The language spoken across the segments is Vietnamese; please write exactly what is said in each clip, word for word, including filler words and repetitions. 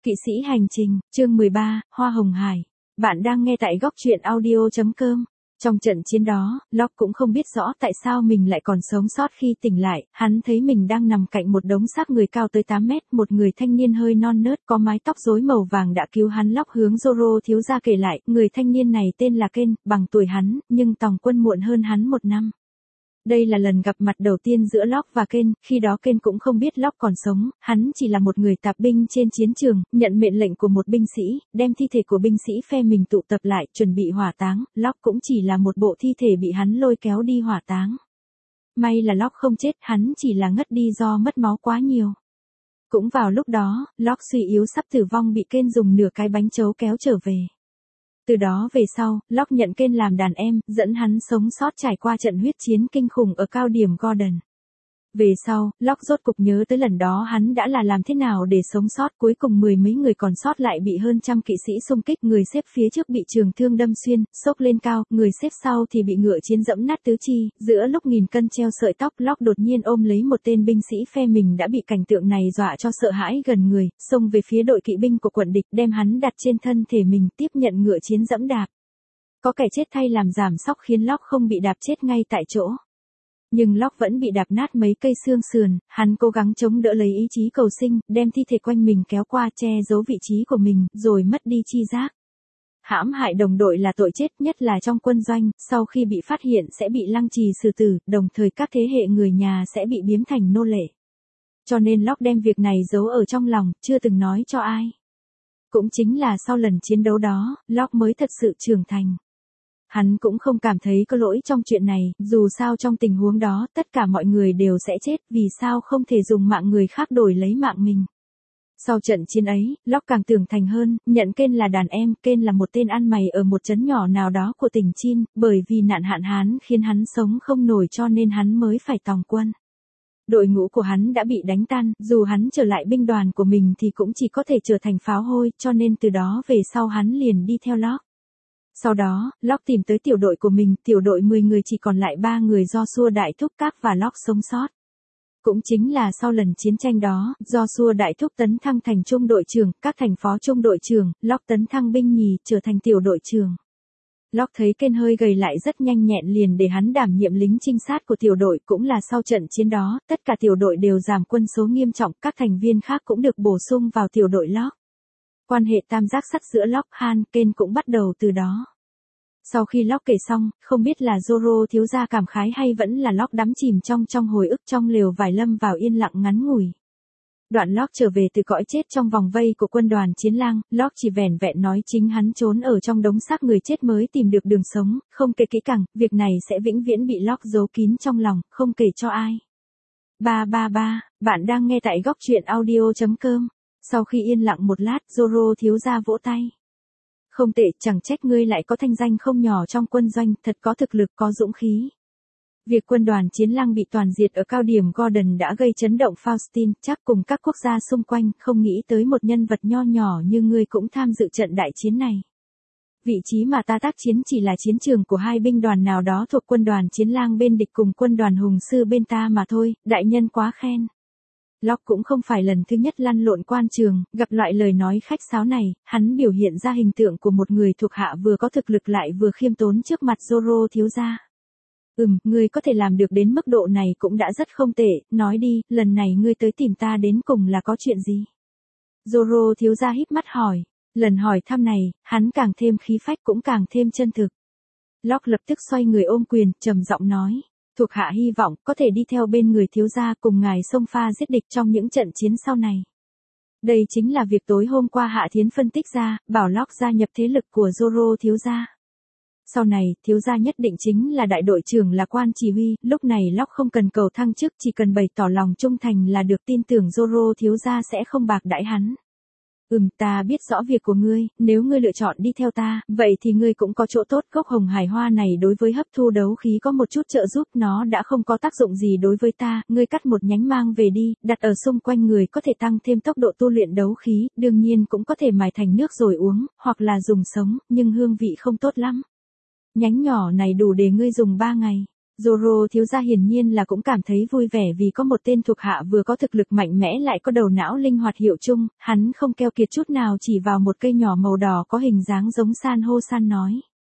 Kỵ sĩ hành trình, chương mười ba, Hoa Hồng Hải. Bạn đang nghe tại góc truyện audio chấm com. Trong trận chiến đó, Locke cũng không biết rõ tại sao mình lại còn sống sót khi tỉnh lại, hắn thấy mình đang nằm cạnh một đống xác người cao tới tám mét, một người thanh niên hơi non nớt có mái tóc rối màu vàng đã cứu hắn. Locke hướng Zoro thiếu gia kể lại, người thanh niên này tên là Ken, bằng tuổi hắn, nhưng tòng quân muộn hơn hắn một năm. Đây là lần gặp mặt đầu tiên giữa Locke và Ken, khi đó Ken cũng không biết Locke còn sống, hắn chỉ là một người tạp binh trên chiến trường, nhận mệnh lệnh của một binh sĩ, đem thi thể của binh sĩ phe mình tụ tập lại, chuẩn bị hỏa táng. Locke cũng chỉ là một bộ thi thể bị hắn lôi kéo đi hỏa táng. May là Locke không chết, hắn chỉ là ngất đi do mất máu quá nhiều. Cũng vào lúc đó, Locke suy yếu sắp tử vong bị Ken dùng nửa cái bánh trấu kéo trở về. Từ đó về sau, Locke nhận Ken làm đàn em, dẫn hắn sống sót trải qua trận huyết chiến kinh khủng ở cao điểm Gordon. Về sau, Locke rốt cục nhớ tới lần đó hắn đã là làm thế nào để sống sót, cuối cùng mười mấy người còn sót lại bị hơn trăm kỵ sĩ xung kích, người xếp phía trước bị trường thương đâm xuyên, xốc lên cao, người xếp sau thì bị ngựa chiến dẫm nát tứ chi, giữa lúc nghìn cân treo sợi tóc, Locke đột nhiên ôm lấy một tên binh sĩ phe mình đã bị cảnh tượng này dọa cho sợ hãi gần người, xông về phía đội kỵ binh của quận địch, đem hắn đặt trên thân thể mình, tiếp nhận ngựa chiến dẫm đạp. Có kẻ chết thay làm giảm sóc khiến Locke không bị đạp chết ngay tại chỗ. Nhưng Locke vẫn bị đạp nát mấy cây xương sườn, hắn cố gắng chống đỡ lấy ý chí cầu sinh, đem thi thể quanh mình kéo qua che giấu vị trí của mình, rồi mất đi chi giác. Hãm hại đồng đội là tội chết, nhất là trong quân doanh, sau khi bị phát hiện sẽ bị lăng trì xử tử, đồng thời các thế hệ người nhà sẽ bị biếm thành nô lệ. Cho nên Locke đem việc này giấu ở trong lòng, chưa từng nói cho ai. Cũng chính là sau lần chiến đấu đó, Locke mới thật sự trưởng thành. Hắn cũng không cảm thấy có lỗi trong chuyện này, dù sao trong tình huống đó, tất cả mọi người đều sẽ chết, vì sao không thể dùng mạng người khác đổi lấy mạng mình. Sau trận chiến ấy, Locke càng tưởng thành hơn, nhận Ken là đàn em, Ken là một tên ăn mày ở một trấn nhỏ nào đó của tỉnh Chin, bởi vì nạn hạn hán khiến hắn sống không nổi cho nên hắn mới phải tòng quân. Đội ngũ của hắn đã bị đánh tan, dù hắn trở lại binh đoàn của mình thì cũng chỉ có thể trở thành pháo hôi, cho nên từ đó về sau hắn liền đi theo Locke. Sau đó, Locke tìm tới tiểu đội của mình, tiểu đội mười người chỉ còn lại ba người do Joshua Đại Thúc Các và Locke sống sót. Cũng chính là sau lần chiến tranh đó, do Joshua Đại Thúc tấn thăng thành trung đội trưởng, các thành phó trung đội trưởng, Locke tấn thăng binh nhì, trở thành tiểu đội trưởng. Locke thấy Ken hơi gầy lại rất nhanh nhẹn liền để hắn đảm nhiệm lính trinh sát của tiểu đội, cũng là sau trận chiến đó, tất cả tiểu đội đều giảm quân số nghiêm trọng, các thành viên khác cũng được bổ sung vào tiểu đội Locke. Quan hệ tam giác sắt giữa Locke, Han, Ken cũng bắt đầu từ đó. Sau khi Locke kể xong, không biết là Zoro thiếu gia cảm khái hay vẫn là Locke đắm chìm trong trong hồi ức, trong lều vải lâm vào yên lặng ngắn ngủi. Đoạn Locke trở về từ cõi chết trong vòng vây của quân đoàn chiến lang, Locke chỉ vẻn vẹn nói chính hắn trốn ở trong đống xác người chết mới tìm được đường sống, không kể kỹ càng, việc này sẽ vĩnh viễn bị Locke giấu kín trong lòng, không kể cho ai. ba ba ba, bạn đang nghe tại góc truyện audio chấm com. Sau khi yên lặng một lát, Zoro thiếu gia vỗ tay. Không tệ, chẳng trách ngươi lại có thanh danh không nhỏ trong quân doanh, thật có thực lực, có dũng khí. Việc quân đoàn chiến lang bị toàn diệt ở cao điểm Gordon đã gây chấn động Faustin, chắc cùng các quốc gia xung quanh, không nghĩ tới một nhân vật nho nhỏ như ngươi cũng tham dự trận đại chiến này. Vị trí mà ta tác chiến chỉ là chiến trường của hai binh đoàn nào đó thuộc quân đoàn chiến lang bên địch cùng quân đoàn hùng sư bên ta mà thôi, đại nhân quá khen. Locke cũng không phải lần thứ nhất lăn lộn quan trường, gặp loại lời nói khách sáo này, hắn biểu hiện ra hình tượng của một người thuộc hạ vừa có thực lực lại vừa khiêm tốn trước mặt Zoro thiếu gia. Ừm, ngươi có thể làm được đến mức độ này cũng đã rất không tệ, nói đi, lần này ngươi tới tìm ta đến cùng là có chuyện gì? Zoro thiếu gia híp mắt hỏi, lần hỏi thăm này, hắn càng thêm khí phách cũng càng thêm chân thực. Locke lập tức xoay người ôm quyền, trầm giọng nói. Thuộc hạ hy vọng có thể đi theo bên người thiếu gia cùng ngài xông pha giết địch trong những trận chiến sau này. Đây chính là việc tối hôm qua Hạ Thiến phân tích ra, bảo Locke gia nhập thế lực của Zoro thiếu gia. Sau này, thiếu gia nhất định chính là đại đội trưởng là quan chỉ huy, lúc này Locke không cần cầu thăng chức, chỉ cần bày tỏ lòng trung thành là được, tin tưởng Zoro thiếu gia sẽ không bạc đãi hắn. Ừm, ta biết rõ việc của ngươi, nếu ngươi lựa chọn đi theo ta, vậy thì ngươi cũng có chỗ tốt, gốc hồng hải hoa này đối với hấp thu đấu khí có một chút trợ giúp, nó đã không có tác dụng gì đối với ta, ngươi cắt một nhánh mang về đi, đặt ở xung quanh người có thể tăng thêm tốc độ tu luyện đấu khí, đương nhiên cũng có thể mài thành nước rồi uống, hoặc là dùng sống, nhưng hương vị không tốt lắm. Nhánh nhỏ này đủ để ngươi dùng ba ngày. Zoro thiếu gia hiển nhiên là cũng cảm thấy vui vẻ vì có một tên thuộc hạ vừa có thực lực mạnh mẽ lại có đầu não linh hoạt hiệu chung, hắn không keo kiệt chút nào chỉ vào một cây nhỏ màu đỏ có hình dáng giống san hô san nói.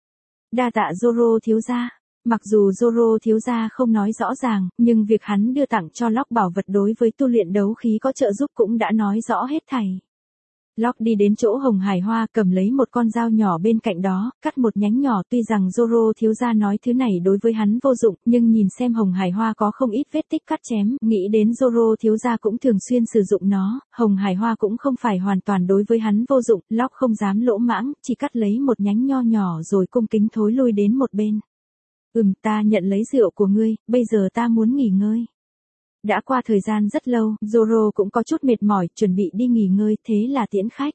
Đa tạ Zoro thiếu gia. Mặc dù Zoro thiếu gia không nói rõ ràng, nhưng việc hắn đưa tặng cho Locke bảo vật đối với tu luyện đấu khí có trợ giúp cũng đã nói rõ hết thảy. Locke đi đến chỗ Hồng Hải Hoa cầm lấy một con dao nhỏ bên cạnh đó, cắt một nhánh nhỏ tuy rằng Zoro thiếu gia nói thứ này đối với hắn vô dụng, nhưng nhìn xem Hồng Hải Hoa có không ít vết tích cắt chém, nghĩ đến Zoro thiếu gia cũng thường xuyên sử dụng nó, Hồng Hải Hoa cũng không phải hoàn toàn đối với hắn vô dụng, Locke không dám lỗ mãng, chỉ cắt lấy một nhánh nho nhỏ rồi cung kính thối lui đến một bên. Ừm, ta nhận lấy rượu của ngươi, bây giờ ta muốn nghỉ ngơi. Đã qua thời gian rất lâu, Zoro cũng có chút mệt mỏi, chuẩn bị đi nghỉ ngơi, thế là tiễn khách.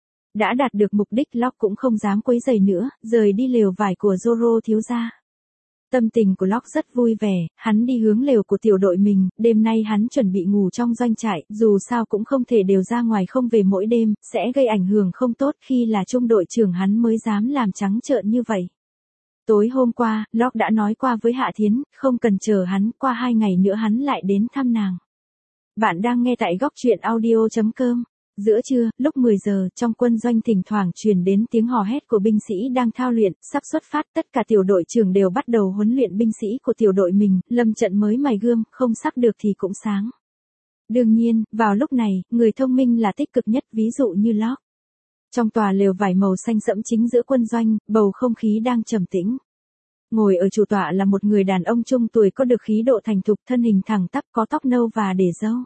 Đã đạt được mục đích, Locke cũng không dám quấy rầy nữa, rời đi lều vải của Zoro thiếu gia. Tâm tình của Locke rất vui vẻ, hắn đi hướng lều của tiểu đội mình, đêm nay hắn chuẩn bị ngủ trong doanh trại, dù sao cũng không thể đều ra ngoài không về mỗi đêm, sẽ gây ảnh hưởng không tốt khi là trung đội trưởng hắn mới dám làm trắng trợn như vậy. Tối hôm qua, Locke đã nói qua với Hạ Thiến, không cần chờ hắn, qua hai ngày nữa hắn lại đến thăm nàng. Bạn đang nghe tại góc truyện audio chấm com. Giữa trưa, lúc mười giờ, trong quân doanh thỉnh thoảng truyền đến tiếng hò hét của binh sĩ đang thao luyện, sắp xuất phát, tất cả tiểu đội trưởng đều bắt đầu huấn luyện binh sĩ của tiểu đội mình, lâm trận mới mài gươm, không sắp được thì cũng sáng. Đương nhiên, vào lúc này, người thông minh là tích cực nhất, ví dụ như Locke. Trong tòa lều vải màu xanh sẫm chính giữa quân doanh, bầu không khí đang trầm tĩnh. Ngồi ở chủ tọa là một người đàn ông trung tuổi có được khí độ thành thục, thân hình thẳng tắp, có tóc nâu và để râu.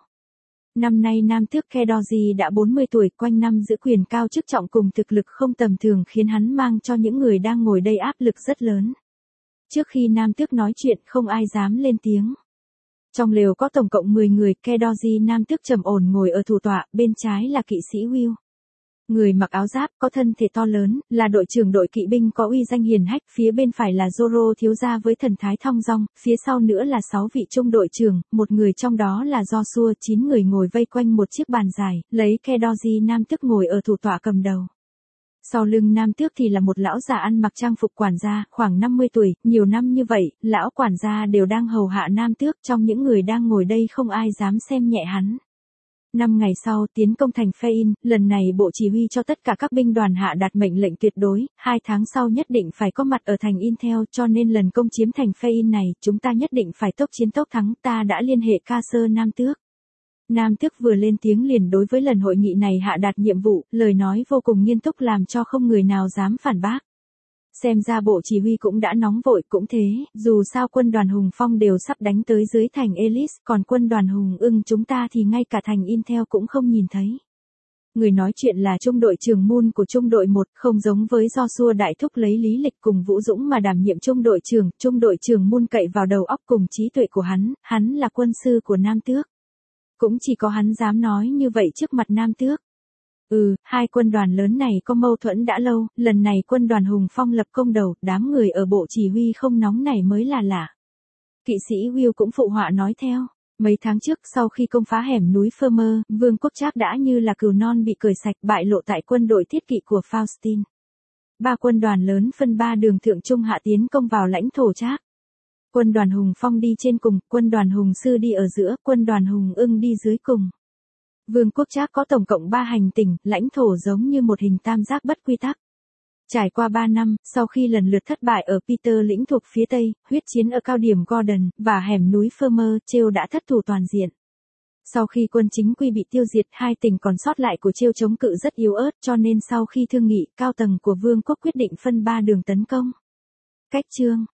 Năm nay nam tước Kedoji đã bốn mươi tuổi, quanh năm giữ quyền cao chức trọng cùng thực lực không tầm thường khiến hắn mang cho những người đang ngồi đây áp lực rất lớn. Trước khi nam tước nói chuyện không ai dám lên tiếng. Trong lều có tổng cộng mười người, Kedoji nam tước trầm ổn ngồi ở thủ tọa, bên trái là kỵ sĩ Will. Người mặc áo giáp, có thân thể to lớn, là đội trưởng đội kỵ binh có uy danh hiển hách, phía bên phải là Zoro thiếu gia với thần thái thong dong, phía sau nữa là sáu vị trung đội trưởng, một người trong đó là Joshua, chín người ngồi vây quanh một chiếc bàn dài, lấy Kedoji nam tước ngồi ở thủ tọa cầm đầu. Sau lưng nam tước thì là một lão già ăn mặc trang phục quản gia, khoảng năm mươi tuổi, nhiều năm như vậy, lão quản gia đều đang hầu hạ nam tước, trong những người đang ngồi đây không ai dám xem nhẹ hắn. Năm ngày sau tiến công thành Fein, lần này bộ chỉ huy cho tất cả các binh đoàn hạ đạt mệnh lệnh tuyệt đối, hai tháng sau nhất định phải có mặt ở thành Intel, cho nên lần công chiếm thành Fein này, chúng ta nhất định phải tốc chiến tốc thắng, ta đã liên hệ ca sơ Nam Tước. Nam Tước vừa lên tiếng liền đối với lần hội nghị này hạ đạt nhiệm vụ, lời nói vô cùng nghiêm túc làm cho không người nào dám phản bác. Xem ra bộ chỉ huy cũng đã nóng vội, cũng thế, dù sao quân đoàn Hùng Phong đều sắp đánh tới dưới thành Ellis, còn quân đoàn Hùng Ưng chúng ta thì ngay cả thành Intel cũng không nhìn thấy. Người nói chuyện là trung đội trưởng Moon của trung đội một, không giống với Joshua đại thúc lấy lý lịch cùng Vũ Dũng mà đảm nhiệm trung đội trưởng, trung đội trưởng Moon cậy vào đầu óc cùng trí tuệ của hắn, hắn là quân sư của Nam Tước. Cũng chỉ có hắn dám nói như vậy trước mặt Nam Tước. Ừ, hai quân đoàn lớn này có mâu thuẫn đã lâu, lần này quân đoàn Hùng Phong lập công đầu, đám người ở bộ chỉ huy không nóng này mới là lạ. Kỵ sĩ Will cũng phụ họa nói theo. Mấy tháng trước sau khi công phá hẻm núi Firmer, Vương quốc Trác đã như là cừu non bị cởi sạch bại lộ tại quân đội thiết kỵ của Faustin. Ba quân đoàn lớn phân ba đường thượng trung hạ tiến công vào lãnh thổ Trác. Quân đoàn Hùng Phong đi trên cùng, quân đoàn Hùng Sư đi ở giữa, quân đoàn Hùng Ưng đi dưới cùng. Vương quốc Trác có tổng cộng ba hành tinh, lãnh thổ giống như một hình tam giác bất quy tắc. Trải qua ba năm, sau khi lần lượt thất bại ở Peter lĩnh thuộc phía Tây, huyết chiến ở cao điểm Gordon, và hẻm núi Firmer, Trêu đã thất thủ toàn diện. Sau khi quân chính quy bị tiêu diệt, hai tỉnh còn sót lại của Trêu chống cự rất yếu ớt, cho nên sau khi thương nghị, cao tầng của Vương quốc quyết định phân ba đường tấn công. Cách chương